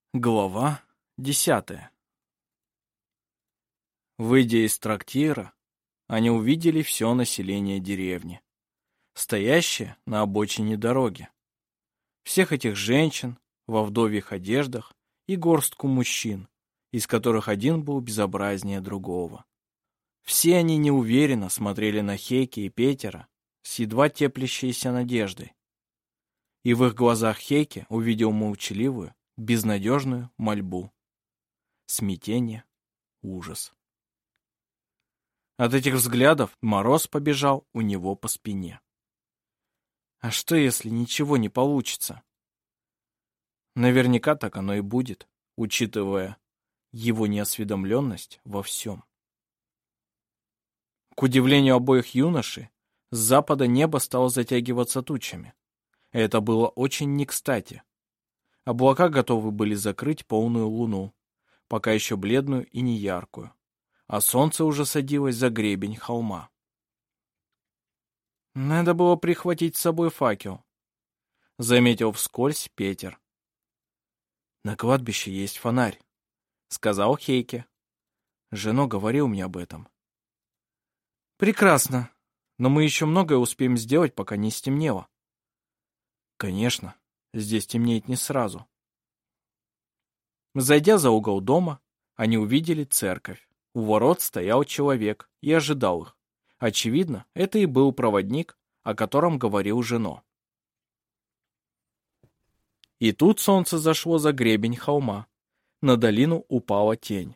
Глава 10. Выйдя из трактира, они увидели все население деревни, стоящее на обочине дороги. Всех этих женщин во вдовьих одеждах и горстку мужчин, из которых один был безобразнее другого. Все они неуверенно смотрели на Хейки и Петера с едва теплящейся надеждой. И в их глазах Хейки увидел молчаливую, безнадежную мольбу, смятение, ужас. От этих взглядов мороз побежал у него по спине. А что, если ничего не получится? Наверняка так оно и будет, учитывая его неосведомленность во всем. К удивлению обоих юношей, с запада небо стало затягиваться тучами. Это было очень не кстати. Облака готовы были закрыть полную луну, пока еще бледную и неяркую, а солнце уже садилось за гребень холма. «Надо было прихватить с собой факел», — заметил вскользь Петер. «На кладбище есть фонарь», — сказал Хейке. «Жено говорил мне об этом». «Прекрасно, но мы еще многое успеем сделать, пока не стемнело». «Конечно. Здесь темнеет не сразу». Зайдя за угол дома, они увидели церковь. У ворот стоял человек и ожидал их. Очевидно, это и был проводник, о котором говорил Жено. И тут солнце зашло за гребень холма. На долину упала тень.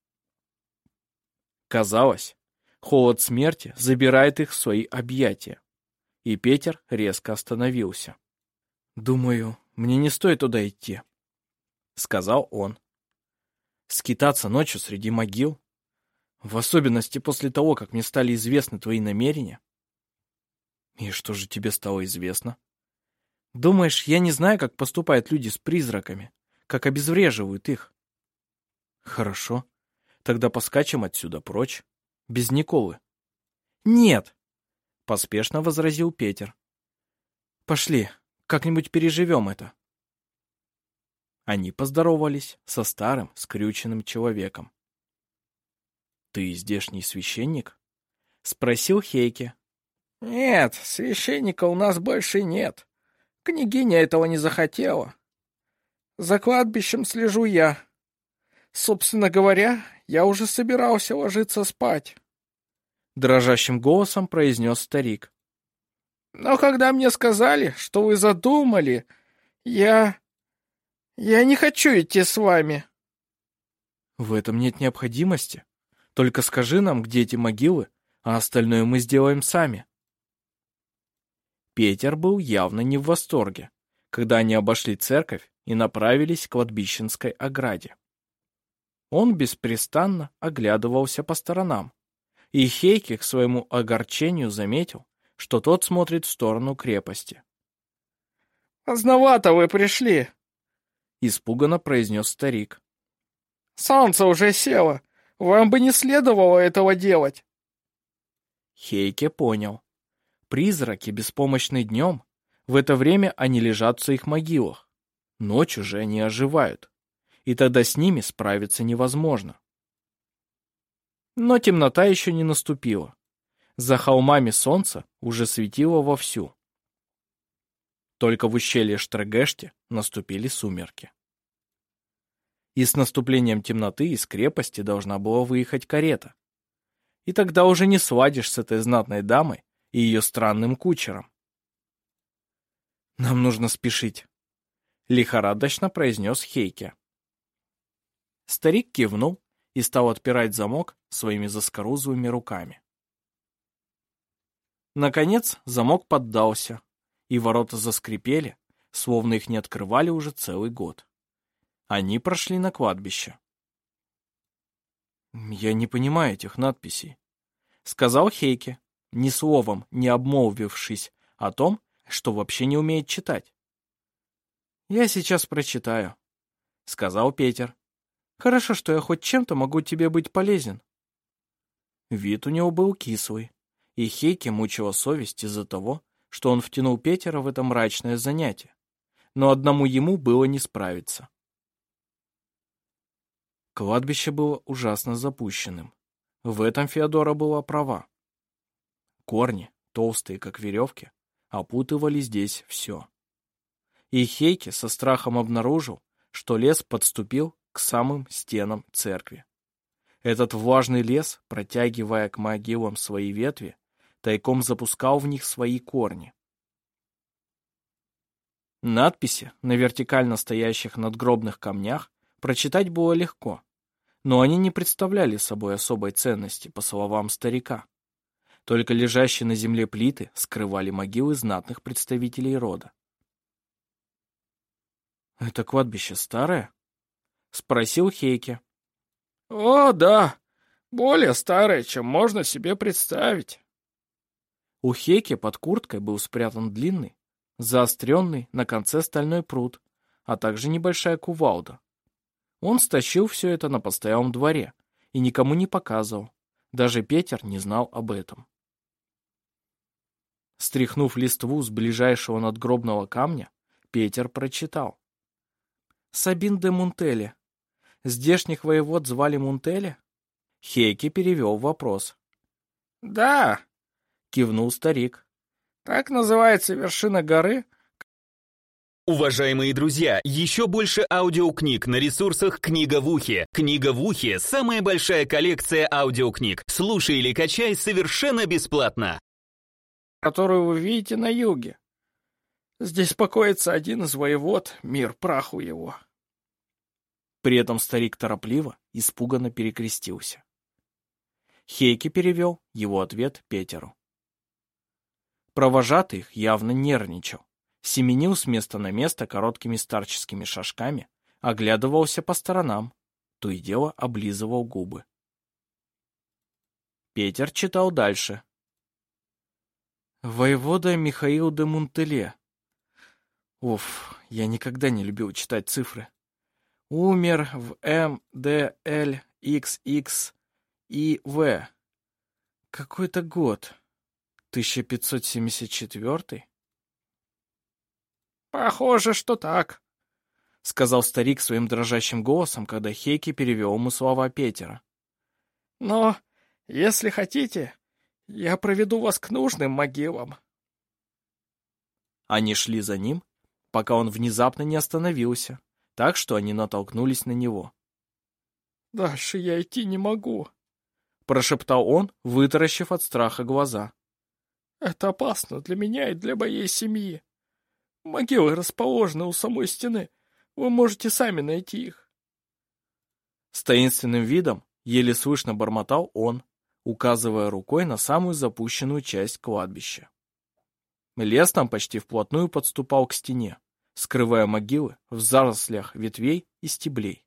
Казалось, холод смерти забирает их в свои объятия. И Петер резко остановился. «Думаю, мне не стоит туда идти», — сказал он. «Скитаться ночью среди могил, в особенности после того, как мне стали известны твои намерения». «И что же тебе стало известно?» «Думаешь, я не знаю, как поступают люди с призраками, как обезвреживают их?» «Хорошо, тогда поскачем отсюда прочь, без Николы». «Нет», — поспешно возразил Петер. «Пошли. Как-нибудь переживем это». Они поздоровались со старым скрюченным человеком. «Ты здешний священник?» — спросил Хейке. «Нет, священника у нас больше нет. Княгиня этого не захотела. За кладбищем слежу я. Собственно говоря, я уже собирался ложиться спать», — дрожащим голосом произнес старик. «Но когда мне сказали, что вы задумали, я не хочу идти с вами». «В этом нет необходимости. Только скажи нам, где эти могилы, а остальное мы сделаем сами». Петер был явно не в восторге, когда они обошли церковь и направились к кладбищенской ограде. Он беспрестанно оглядывался по сторонам, и Хейке к своему огорчению заметил, что тот смотрит в сторону крепости. «Поздновато вы пришли», — испуганно произнес старик. «Солнце уже село. Вам бы не следовало этого делать». Хейке понял. Призраки беспомощны днем, в это время они лежат в своих могилах. Ночью же они оживают, и тогда с ними справиться невозможно. Но темнота еще не наступила. За холмами солнце уже светило вовсю. Только в ущелье Штрегеште наступили сумерки. И с наступлением темноты из крепости должна была выехать карета. И тогда уже не сладишь с этой знатной дамой и ее странным кучером. «Нам нужно спешить», — лихорадочно произнес Хейке. Старик кивнул и стал отпирать замок своими заскорузлыми руками. Наконец замок поддался, и ворота заскрипели, словно их не открывали уже целый год. Они прошли на кладбище. «Я не понимаю этих надписей», — сказал Хейке, ни словом не обмолвившись о том, что вообще не умеет читать. «Я сейчас прочитаю», — сказал Петер. «Хорошо, что я хоть чем-то могу тебе быть полезен». Вид у него был кислый, и Хейке мучила совесть из-за того, что он втянул Петера в это мрачное занятие, но одному ему было не справиться. Кладбище было ужасно запущенным. В этом Феодора была права. Корни, толстые как веревки, опутывали здесь все. И Хейке со страхом обнаружил, что лес подступил к самым стенам церкви. Этот влажный лес, протягивая к могилам свои ветви, тайком запускал в них свои корни. Надписи на вертикально стоящих надгробных камнях прочитать было легко, но они не представляли собой особой ценности, по словам старика. Только лежащие на земле плиты скрывали могилы знатных представителей рода. «Это кладбище старое?» — спросил Хейке. О, да, более старое, чем можно себе представить. У Хейке под курткой был спрятан длинный, заостренный на конце стальной прут, а также небольшая кувалда. Он стащил все это на постоялом дворе и никому не показывал. Даже Петер не знал об этом. Стряхнув листву с ближайшего надгробного камня, Петер прочитал. «Сабин де Мунтеле. Здешних воевод звали Мунтеле?» Хейке перевел вопрос. Да, Кивнул старик. так называется вершина горы. Уважаемые друзья, еще больше аудиокниг на ресурсах «Книга в ухе». «Книга в ухе» — самая большая коллекция аудиокниг. Слушай или качай совершенно бесплатно. Которую вы видите на юге. Здесь покоится один из воевод, мир праху его. При этом старик торопливо, испуганно перекрестился. Хейке перевел его ответ Петеру. Провожатый их явно нервничал, семенил с места на место короткими старческими шажками, оглядывался по сторонам, то и дело облизывал губы. Петер читал дальше. Воевода Михаил де Мунтеле. Уф, я никогда не любил читать цифры. Умер в М, Д, Л, Х, Х, И, В. Какой-то год. 1574? Похоже, что так. Сказал старик своим дрожащим голосом, когда Хейке перевел ему слова Петера. Но, если хотите, я проведу вас к нужным могилам. Они шли за ним, пока он внезапно не остановился, так что они натолкнулись на него. Дальше я идти не могу. Прошептал он, вытаращив от страха глаза. Это опасно для меня и для моей семьи. Могилы расположены у самой стены. Вы можете сами найти их. С таинственным видом еле слышно бормотал он, указывая рукой на самую запущенную часть кладбища. Лес там почти вплотную подступал к стене, скрывая могилы в зарослях ветвей и стеблей.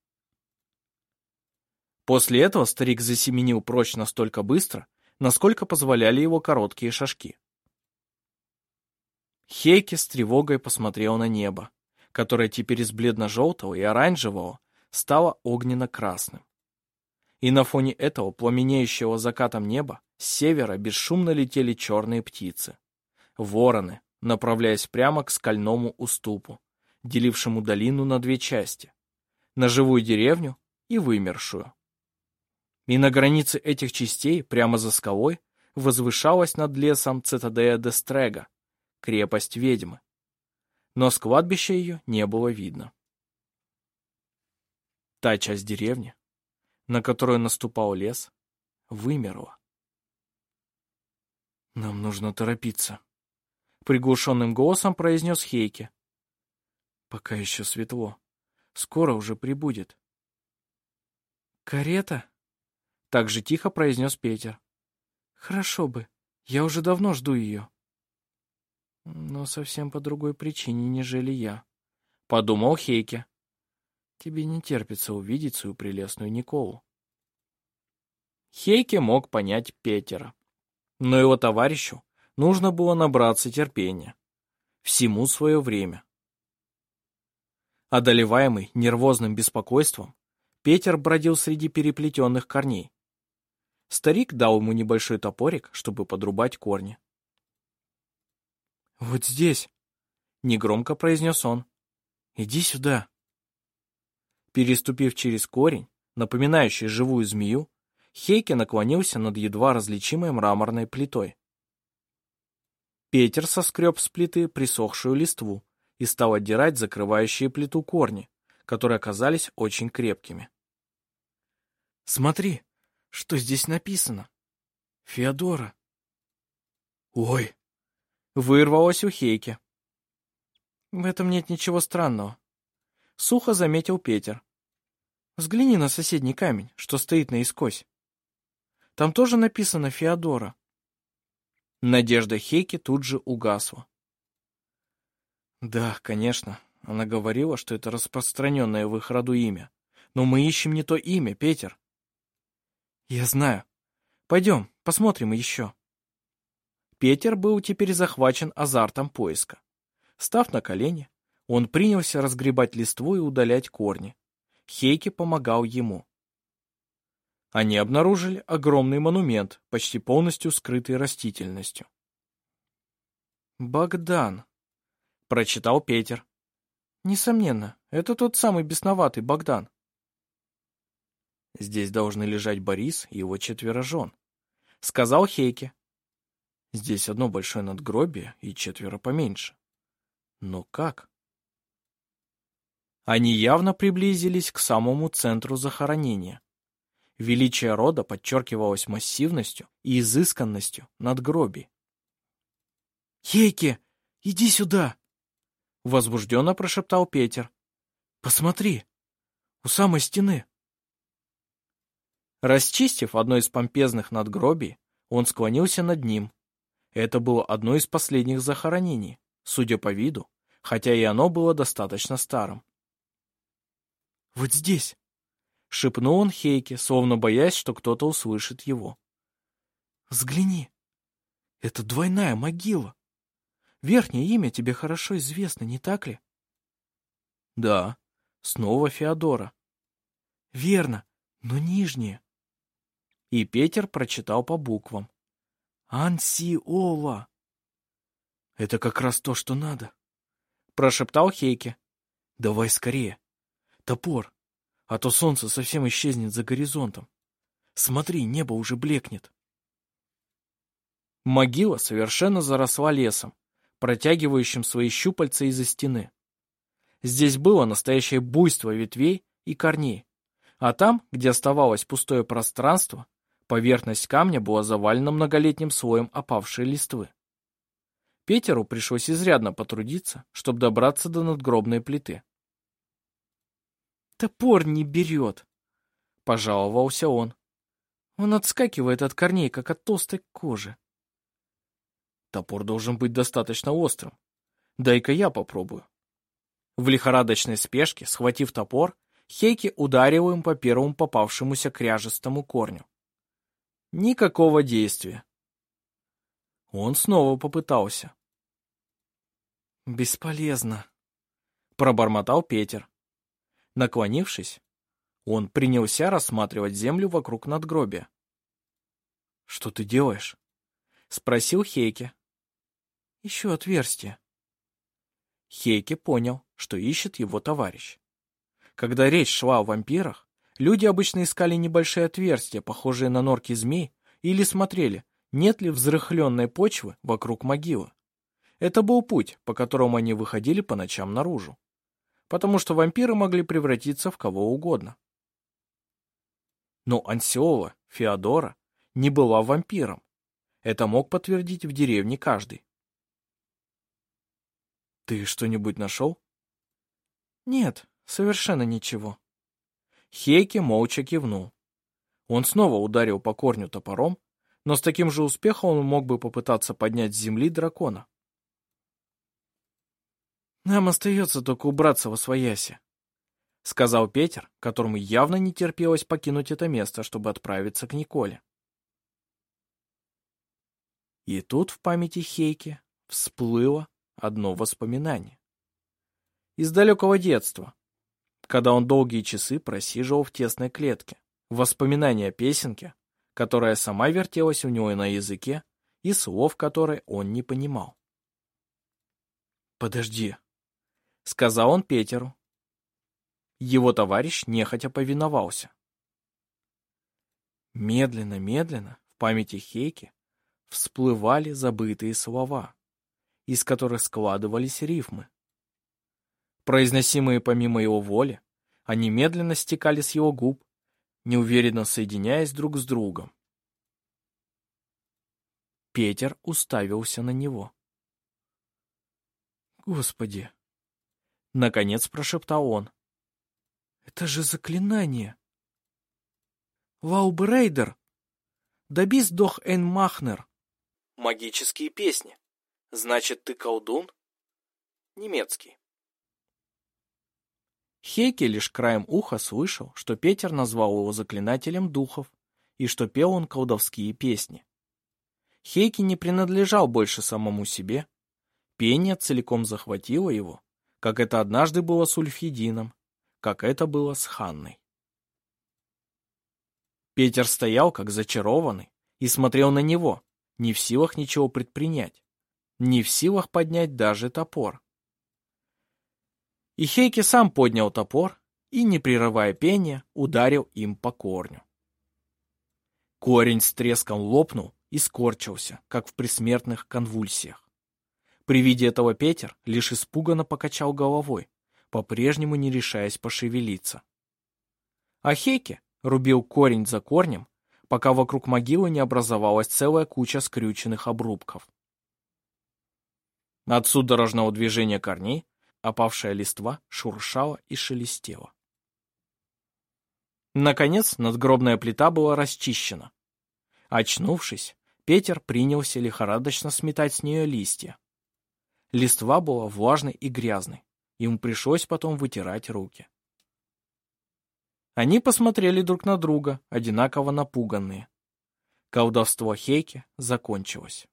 После этого старик засеменил прочь настолько быстро, насколько позволяли его короткие шажки. Хейке с тревогой посмотрел на небо, которое теперь из бледно-желтого и оранжевого стало огненно-красным. И на фоне этого пламенеющего закатом неба с севера бесшумно летели черные птицы. Вороны, направляясь прямо к скальному уступу, делившему долину на две части, на живую деревню и вымершую. И на границе этих частей, прямо за скалой, возвышалась над лесом цитадель де Стрега, крепость ведьмы. Но с кладбища ее не было видно. Та часть деревни, на которую наступал лес, вымерла. «Нам нужно торопиться», — приглушенным голосом произнес Хейке. «Пока еще светло. Скоро уже прибудет». «Карета?» — так же тихо произнес Петер. «Хорошо бы. Я уже давно жду ее». «Но совсем по другой причине, нежели я», — подумал Хейке. «Тебе не терпится увидеть свою прелестную Николу». Хейке мог понять Петера, но его товарищу нужно было набраться терпения. Всему свое время. Одолеваемый нервозным беспокойством, Петер бродил среди переплетенных корней. Старик дал ему небольшой топорик, чтобы подрубать корни. «Вот здесь», — негромко произнес он. «Иди сюда». Переступив через корень, напоминающей живую змею, Хейке наклонился над едва различимой мраморной плитой. Петер соскреб с плиты присохшую листву и стал отдирать закрывающие плиту корни, которые оказались очень крепкими. «Смотри, что здесь написано. Феодора». «Ой!» — вырвалось у Хейки. «В этом нет ничего странного», — сухо заметил Петер. «Взгляни на соседний камень, что стоит наискось. Там тоже написано «Феодора». Надежда Хейки тут же угасла. «Да, конечно, она говорила, что это распространенное в их роду имя. Но мы ищем не то имя, Петер». «Я знаю. Пойдем, посмотрим еще». Петер был теперь захвачен азартом поиска. Став на колени, он принялся разгребать листву и удалять корни. Хейке помогал ему. Они обнаружили огромный монумент, почти полностью скрытый растительностью. «Богдан», — прочитал Петер. «Несомненно, это тот самый бесноватый Богдан». «Здесь должны лежать Борис и его 4 жен», — сказал Хейке. «Здесь одно большое надгробие и 4 поменьше. Но как?» Они явно приблизились к самому центру захоронения. Величие рода подчеркивалось массивностью и изысканностью надгробий. «Хейке, иди сюда!» — возбужденно прошептал Петер. «Посмотри, у самой стены». Расчистив одно из помпезных надгробий, он склонился над ним. Это было одно из последних захоронений, судя по виду, хотя и оно было достаточно старым. «Вот здесь!» — шепнул он Хейке, словно боясь, что кто-то услышит его. «Взгляни! Это двойная могила. Верхнее имя тебе хорошо известно, не так ли?» «Да, снова Феодора». «Верно, но нижнее». И Петер прочитал по буквам. «Ансиова». «Это как раз то, что надо», — прошептал Хейке. «Давай скорее. Топор, а то солнце совсем исчезнет за горизонтом. Смотри, небо уже блекнет». Могила совершенно заросла лесом, протягивающим свои щупальца из-за стены. Здесь было настоящее буйство ветвей и корней, а там, где оставалось пустое пространство, поверхность камня была завалена многолетним слоем опавшей листвы. Петеру пришлось изрядно потрудиться, чтобы добраться до надгробной плиты. «Топор не берет», — пожаловался он. «Он отскакивает от корней, как от толстой кожи». «Топор должен быть достаточно острым. Дай-ка я попробую». В лихорадочной спешке, схватив топор, Хейке ударил им по первому попавшемуся кряжестому корню. Никакого действия. Он снова попытался. «Бесполезно», — пробормотал Петер. Наклонившись, он принялся рассматривать землю вокруг надгробия. «Что ты делаешь?» — спросил Хейке. «Ищу отверстие». Хейке понял, что ищет его товарищ. Когда речь шла о вампирах, люди обычно искали небольшие отверстия, похожие на норки змей, или смотрели, нет ли взрыхленной почвы вокруг могилы. Это был путь, по которому они выходили по ночам наружу, потому что вампиры могли превратиться в кого угодно. Но Ансиова, Феодора, не была вампиром. Это мог подтвердить в деревне каждый. «Ты что-нибудь нашел?» «Нет, совершенно ничего». Хейке молча кивнул. Он снова ударил по корню топором, но с таким же успехом он мог бы попытаться поднять с земли дракона. «Нам остается только убраться восвояси», — сказал Петер, которому явно не терпелось покинуть это место, чтобы отправиться к Николе. И тут в памяти Хейке всплыло одно воспоминание. Из далекого детства, когда он долгие часы просиживал в тесной клетке. Воспоминание о песенке, которая сама вертелась у него на языке, и слов которой он не понимал. «Подожди», — сказал он Петеру. Его товарищ нехотя повиновался. Медленно-медленно в памяти Хейки всплывали забытые слова, из которых складывались рифмы. Произносимые помимо его воли, они медленно стекали с его губ, неуверенно соединяясь друг с другом. Петер уставился на него. «Господи!» — наконец прошептал он. «Это же заклинание!» «Ваубрейдер! Добис дох эн махнер!» «Магические песни. Значит, ты колдун?» Немецкий. Хейки лишь краем уха слышал, что Петер назвал его заклинателем духов и что пел он колдовские песни. Хейки не принадлежал больше самому себе. Пение целиком захватило его, как это однажды было с Ульфхедином, как это было с Ханной. Петер стоял как зачарованный и смотрел на него, не в силах ничего предпринять, не в силах поднять даже топор. И Хейки сам поднял топор и, не прерывая пения, ударил им по корню. Корень с треском лопнул и скорчился, как в предсмертных конвульсиях. При виде этого Петер лишь испуганно покачал головой, по-прежнему не решаясь пошевелиться. А Хейки рубил корень за корнем, пока вокруг могилы не образовалась целая куча скрюченных обрубков. От судорожного движения корней опавшая листва шуршала и шелестела. Наконец, надгробная плита была расчищена. Очнувшись, Петер принялся лихорадочно сметать с нее листья. Листва была влажной и грязной, ему пришлось потом вытирать руки. Они посмотрели друг на друга, одинаково напуганные. Колдовство Хейки закончилось.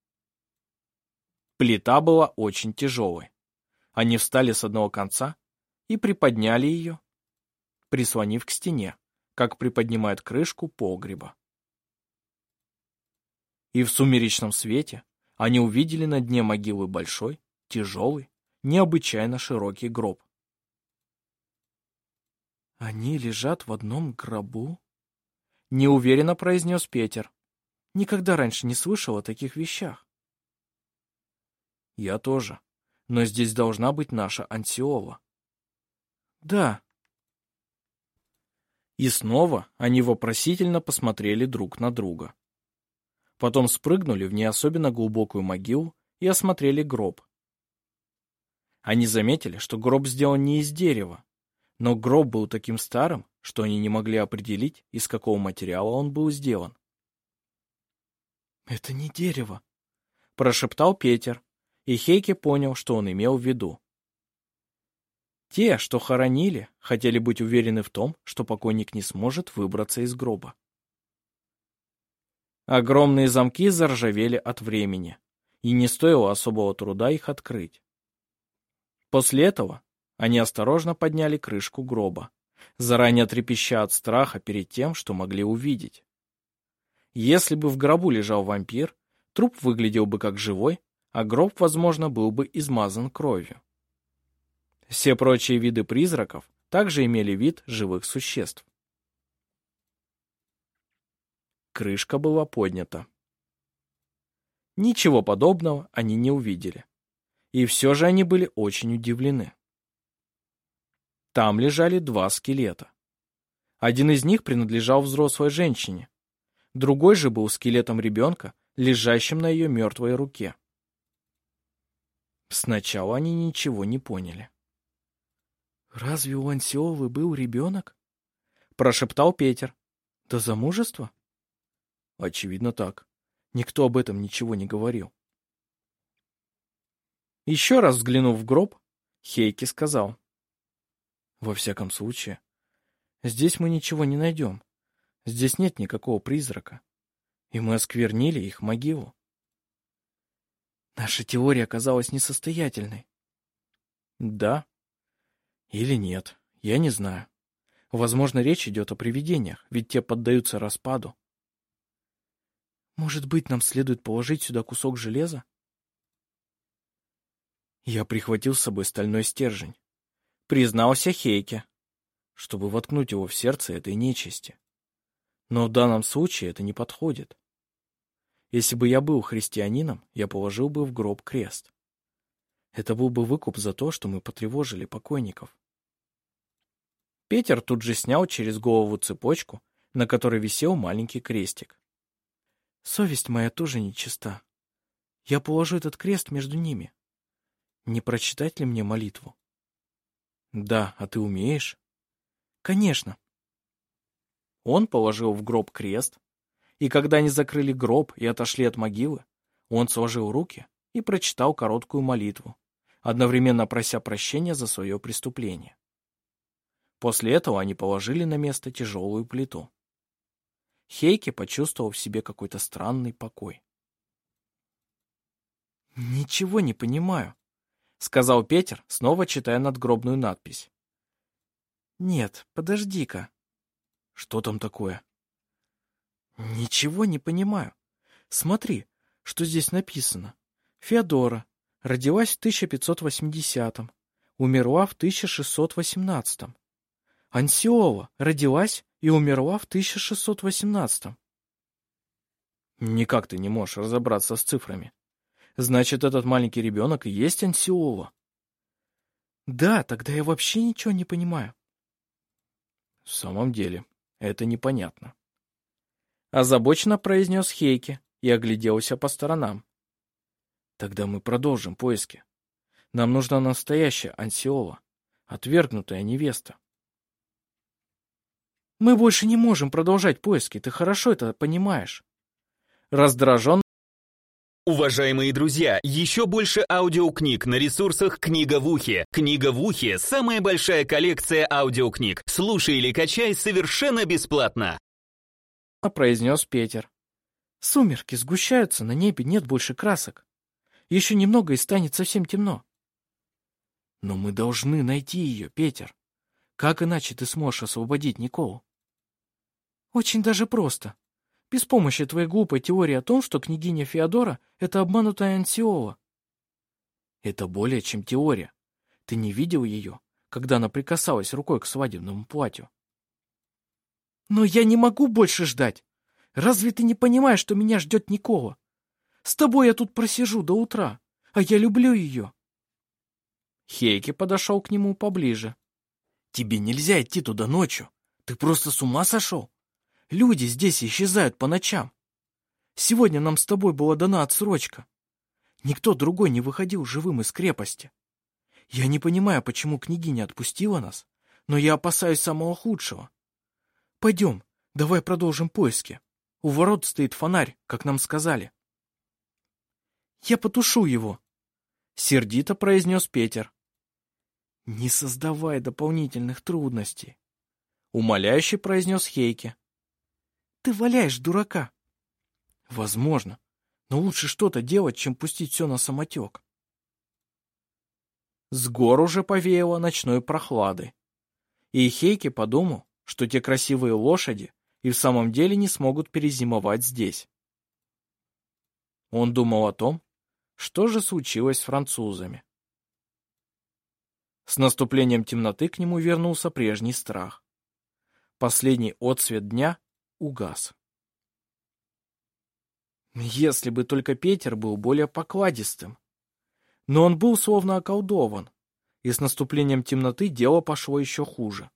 Плита была очень тяжелой. Они встали с одного конца и приподняли ее, прислонив к стене, как приподнимают крышку погреба. И в сумеречном свете они увидели на дне могилы большой, тяжелый, необычайно широкий гроб. «Они лежат в одном гробу?» — неуверенно произнес Петер. «Никогда раньше не слышал о таких вещах». «Я тоже. Но здесь должна быть наша Ансиола». «Да». И снова они вопросительно посмотрели друг на друга. Потом спрыгнули в не особенно глубокую могилу и осмотрели гроб. Они заметили, что гроб сделан не из дерева, но гроб был таким старым, что они не могли определить, из какого материала он был сделан. «Это не дерево», — прошептал Петер, и Хейки понял, что он имел в виду. Те, что хоронили, хотели быть уверены в том, что покойник не сможет выбраться из гроба. Огромные замки заржавели от времени, и не стоило особого труда их открыть. После этого они осторожно подняли крышку гроба, заранее трепеща от страха перед тем, что могли увидеть. Если бы в гробу лежал вампир, труп выглядел бы как живой, а гроб, возможно, был бы измазан кровью. Все прочие виды призраков также имели вид живых существ. Крышка была поднята. Ничего подобного они не увидели. И все же они были очень удивлены. Там лежали два скелета. Один из них принадлежал взрослой женщине, другой же был скелетом ребенка, лежащим на ее мертвой руке. Сначала они ничего не поняли. «Разве у Ансиолы был ребенок?» — прошептал Петер. «До замужества?» «Очевидно так. Никто об этом ничего не говорил». Еще раз взглянув в гроб, Хейки сказал: «Во всяком случае, здесь мы ничего не найдем. Здесь нет никакого призрака. И мы осквернили их могилу». «Наша теория оказалась несостоятельной». «Да. Или нет, я не знаю. Возможно, речь идет о привидениях, ведь те поддаются распаду». «Может быть, нам следует положить сюда кусок железа?» «Я прихватил с собой стальной стержень», — признался Хейке, чтобы воткнуть его в сердце этой нечисти. Но в данном случае это не подходит. Если бы я был христианином, я положил бы в гроб крест. Это был бы выкуп за то, что мы потревожили покойников. Петер тут же снял через голову цепочку, на которой висел маленький крестик. Совесть моя тоже нечиста. Я положу этот крест между ними. Не прочитать ли мне молитву? Да, а ты умеешь? Конечно. Он положил в гроб крест, и когда они закрыли гроб и отошли от могилы, он сложил руки и прочитал короткую молитву, одновременно прося прощения за свое преступление. После этого они положили на место тяжелую плиту. Хейке почувствовал в себе какой-то странный покой. «Ничего не понимаю», — сказал Петер, снова читая надгробную надпись. «Нет, подожди-ка». «Что там такое?» «Ничего не понимаю. Смотри, что здесь написано. Феодора. Родилась в 1580-м. Умерла в 1618-м. Ансиола. Родилась и умерла в 1618-м. Никак ты не можешь разобраться с цифрами. Значит, этот маленький ребенок и есть Ансиола. Да, тогда я вообще ничего не понимаю. В самом деле, это непонятно. Озабоченно произнес Хейке и огляделся по сторонам. Тогда мы продолжим поиски. Нам нужна настоящая Ансиола, отвергнутая невеста. Мы больше не можем продолжать поиски, ты хорошо это понимаешь. Раздраженно. Уважаемые друзья, еще больше аудиокниг на ресурсах «Книга в ухе». «Книга в ухе» — самая большая коллекция аудиокниг. Слушай или качай совершенно бесплатно. Произнес Петер. Сумерки сгущаются, на небе нет больше красок. Еще немного и станет совсем темно. Но мы должны найти ее, Петер. Как иначе ты сможешь освободить Николу? Очень даже просто. Без помощи твоей глупой теории о том, что княгиня Феодора — это обманутая Ансиола. Это более чем теория. Ты не видел ее, когда она прикасалась рукой к свадебному платью. Но я не могу больше ждать. Разве ты не понимаешь, что меня ждет Никола? С тобой я тут просижу до утра, а я люблю ее. Хейке подошел к нему поближе. Тебе нельзя идти туда ночью. Ты просто с ума сошел? Люди здесь исчезают по ночам. Сегодня нам с тобой была дана отсрочка. Никто другой не выходил живым из крепости. Я не понимаю, почему княгиня отпустила нас, но я опасаюсь самого худшего. Пойдем, давай продолжим поиски. У ворот стоит фонарь, как нам сказали. Я потушу его, сердито произнес Петер. Не создавай дополнительных трудностей, умоляюще произнес Хейке. Ты валяешь дурака. Возможно, но лучше что-то делать, чем пустить все на самотек. С гор уже повеяло ночной прохладой, и Хейке подумал, что те красивые лошади и в самом деле не смогут перезимовать здесь. Он думал о том, что же случилось с французами. С наступлением темноты к нему вернулся прежний страх. Последний отсвет дня угас. Если бы только Петер был более покладистым. Но он был словно околдован, и с наступлением темноты дело пошло еще хуже.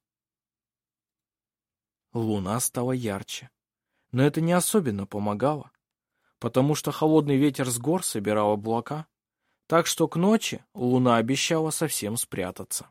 Луна стала ярче, но это не особенно помогало, потому что холодный ветер с гор собирал облака, так что к ночи луна обещала совсем спрятаться.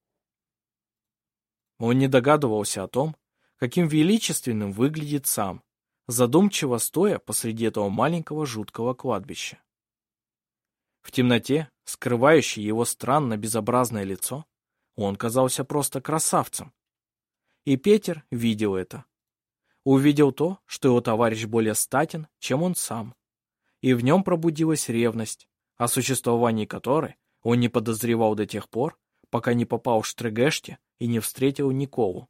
Он не догадывался о том, каким величественным выглядит сам, задумчиво стоя посреди этого маленького жуткого кладбища. В темноте, скрывающей его странно безобразное лицо, он казался просто красавцем. И Петер видел это. Увидел то, что его товарищ более статен, чем он сам, и в нем пробудилась ревность, о существовании которой он не подозревал до тех пор, пока не попал в Штрегеште и не встретил Николу.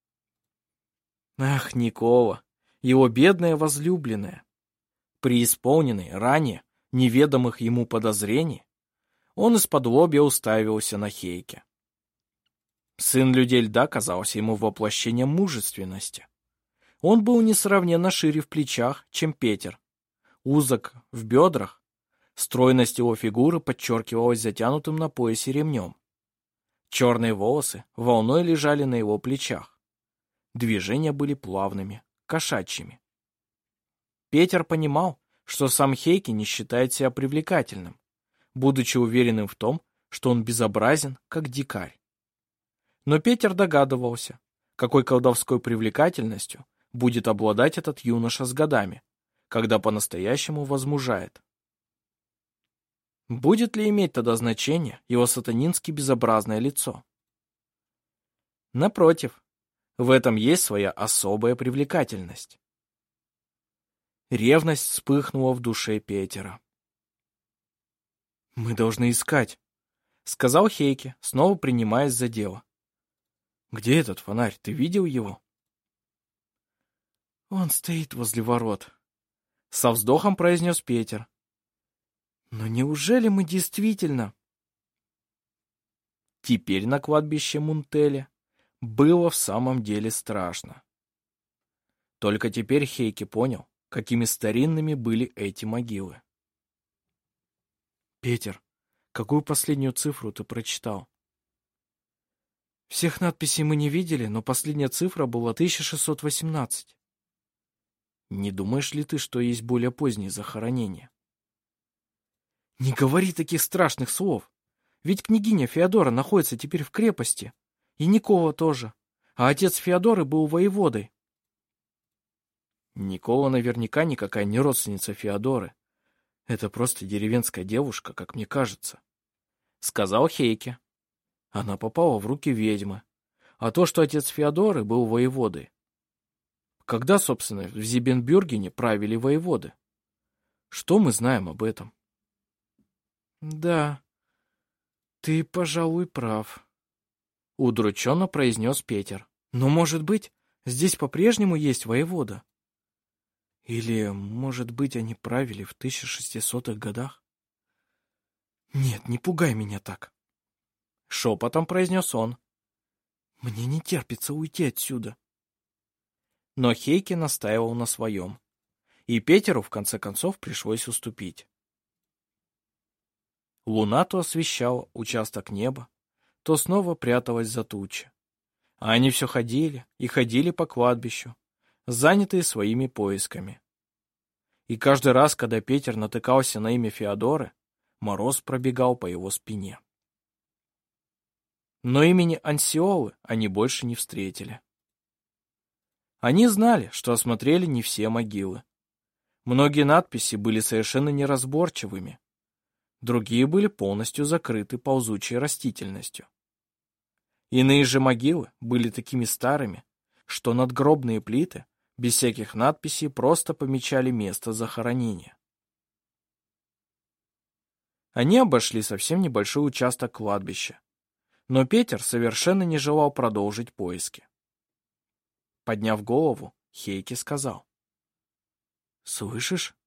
Ах, Никола, его бедная возлюбленная! Преисполненный ранее неведомых ему подозрений, он исподлобья уставился на Хейке. Сын людей льда казался ему воплощением мужественности. Он был несравненно шире в плечах, чем Петер. Узок в бедрах, стройность его фигуры подчеркивалась затянутым на поясе ремнем. Черные волосы волной лежали на его плечах. Движения были плавными, кошачьими. Петер понимал, что сам Хейки не считает себя привлекательным, будучи уверенным в том, что он безобразен, как дикарь. Но Петер догадывался, какой колдовской привлекательностью будет обладать этот юноша с годами, когда по-настоящему возмужает. Будет ли иметь тогда значение его сатанински безобразное лицо? Напротив, в этом есть своя особая привлекательность. Ревность вспыхнула в душе Петера. «Мы должны искать», — сказал Хейке, снова принимаясь за дело. «Где этот фонарь? Ты видел его?» «Он стоит возле ворот», — со вздохом произнес Петер. «Но неужели мы действительно...» Теперь на кладбище Мунтеля было в самом деле страшно. Только теперь Хейке понял, какими старинными были эти могилы. «Петер, какую последнюю цифру ты прочитал?» «Всех надписей мы не видели, но последняя цифра была 1618. Не думаешь ли ты, что есть более поздние захоронения?» «Не говори таких страшных слов. Ведь княгиня Феодора находится теперь в крепости. И Никола тоже. А отец Феодоры был воеводой». «Никола наверняка никакая не родственница Феодоры. Это просто деревенская девушка, как мне кажется», — сказал Хейке. «Она попала в руки ведьмы. А то, что отец Феодоры был воеводой. Когда, собственно, в Зибенбюргене правили воеводы? Что мы знаем об этом?» «Да, ты, пожалуй, прав», — удрученно произнес Петер. «Но, может быть, здесь по-прежнему есть воевода? Или, может быть, они правили в 1600-х годах? Нет, не пугай меня так», — шепотом произнес он. «Мне не терпится уйти отсюда». Но Хейке настаивал на своем, и Петеру в конце концов пришлось уступить. Луна то освещала участок неба, то снова пряталась за тучи. А они все ходили и ходили по кладбищу, занятые своими поисками. И каждый раз, когда Петер натыкался на имя Феодоры, мороз пробегал по его спине. Но имени Ансиолы они больше не встретили. Они знали, что осмотрели не все могилы. Многие надписи были совершенно неразборчивыми, другие были полностью закрыты ползучей растительностью. Иные же могилы были такими старыми, что надгробные плиты без всяких надписей просто помечали место захоронения. Они обошли совсем небольшой участок кладбища, но Петер совершенно не желал продолжить поиски. Подняв голову, Хейке сказал: «Слышишь?»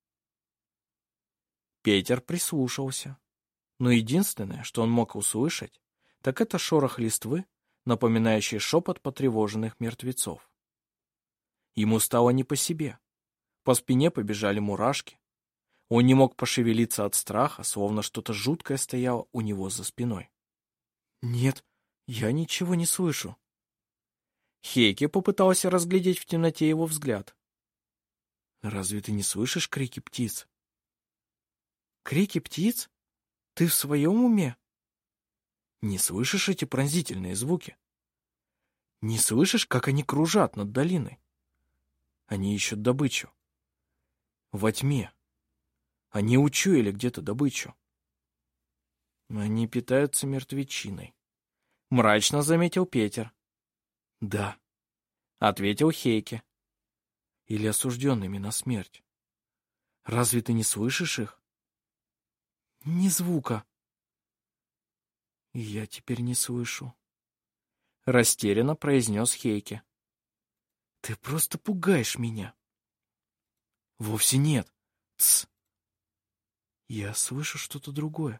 Петер прислушался, но единственное, что он мог услышать, так это шорох листвы, напоминающий шепот потревоженных мертвецов. Ему стало не по себе. По спине побежали мурашки. Он не мог пошевелиться от страха, словно что-то жуткое стояло у него за спиной. «Нет, я ничего не слышу». Хейке попытался разглядеть в темноте его взгляд. «Разве ты не слышишь крики птиц?» «Крики птиц? Ты в своем уме? Не слышишь эти пронзительные звуки? Не слышишь, как они кружат над долиной? Они ищут добычу. Во тьме. Они учуяли где-то добычу. Они питаются мертвечиной», — мрачно заметил Петер. «Да», — ответил Хейке. «Или осужденными на смерть. Разве ты не слышишь их?» «Ни звука». «И я теперь не слышу», — растерянно произнес Хейке. «Ты просто пугаешь меня». «Вовсе нет. Тсс. Я слышу что-то другое.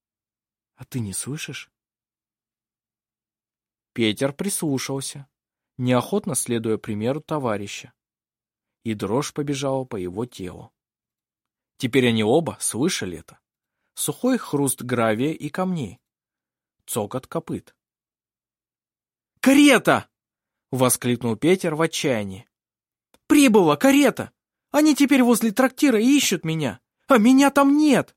А ты не слышишь?» Петер прислушался. неохотно следуя примеру товарища, и дрожь побежала по его телу. Теперь они оба слышали это. Сухой хруст гравия и камней. Цокот копыт. «Карета!» — воскликнул Петер в отчаянии. «Прибыла карета! Они теперь возле трактира и ищут меня, а меня там нет!»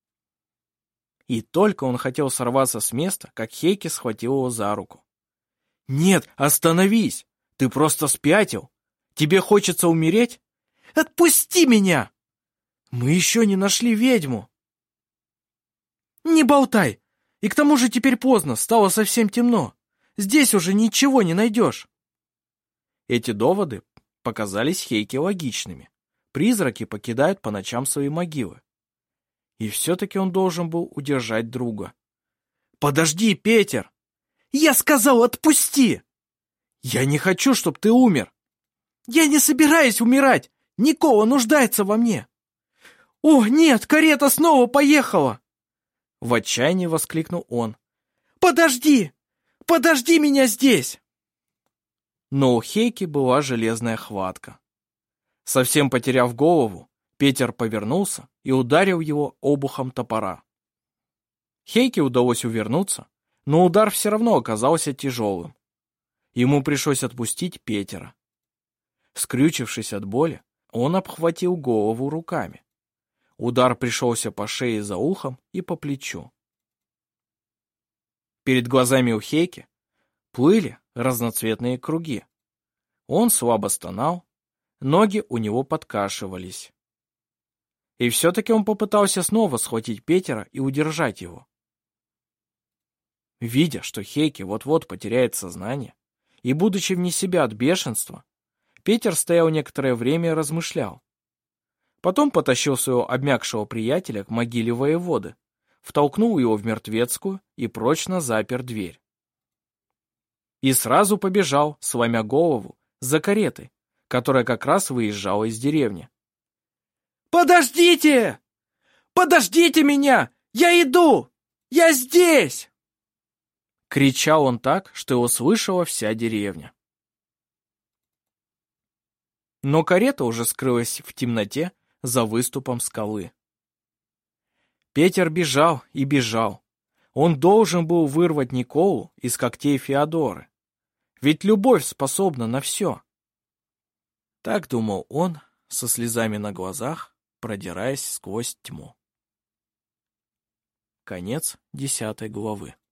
И только он хотел сорваться с места, как Хейки схватил его за руку. «Нет, остановись! Ты просто спятил! Тебе хочется умереть? Отпусти меня! Мы еще не нашли ведьму!» «Не болтай! И к тому же теперь поздно, стало совсем темно. Здесь уже ничего не найдешь!» Эти доводы показались Хейке логичными. Призраки покидают по ночам свои могилы. И все-таки он должен был удержать друга. «Подожди, Петер! Я сказал, отпусти! Я не хочу, чтобы ты умер! Я не собираюсь умирать! Никола нуждается во мне!» «О, нет, карета снова поехала!» В отчаянии воскликнул он. «Подожди! Подожди меня здесь!» Но у Хейки была железная хватка. Совсем потеряв голову, Петер повернулся и ударил его обухом топора. Хейке удалось увернуться, но удар все равно оказался тяжелым. Ему пришлось отпустить Петера. Скрючившись от боли, он обхватил голову руками. Удар пришелся по шее за ухом и по плечу. Перед глазами у Хейки плыли разноцветные круги. Он слабо стонал, ноги у него подкашивались. И все-таки он попытался снова схватить Петера и удержать его. Видя, что Хейки вот-вот потеряет сознание, и будучи вне себя от бешенства, Петер стоял некоторое время и размышлял. Потом потащил своего обмякшего приятеля к могиле воеводы, втолкнул его в мертвецкую и прочно запер дверь. И сразу побежал, сломя голову, за каретой, которая как раз выезжала из деревни. «Подождите! Подождите меня! Я иду! Я здесь!» Кричал он так, что его слышала вся деревня. Но карета уже скрылась в темноте за выступом скалы. Петер бежал и бежал. Он должен был вырвать Николу из когтей Феодоры. Ведь любовь способна на все. Так думал он, со слезами на глазах, продираясь сквозь тьму. Конец 10 главы.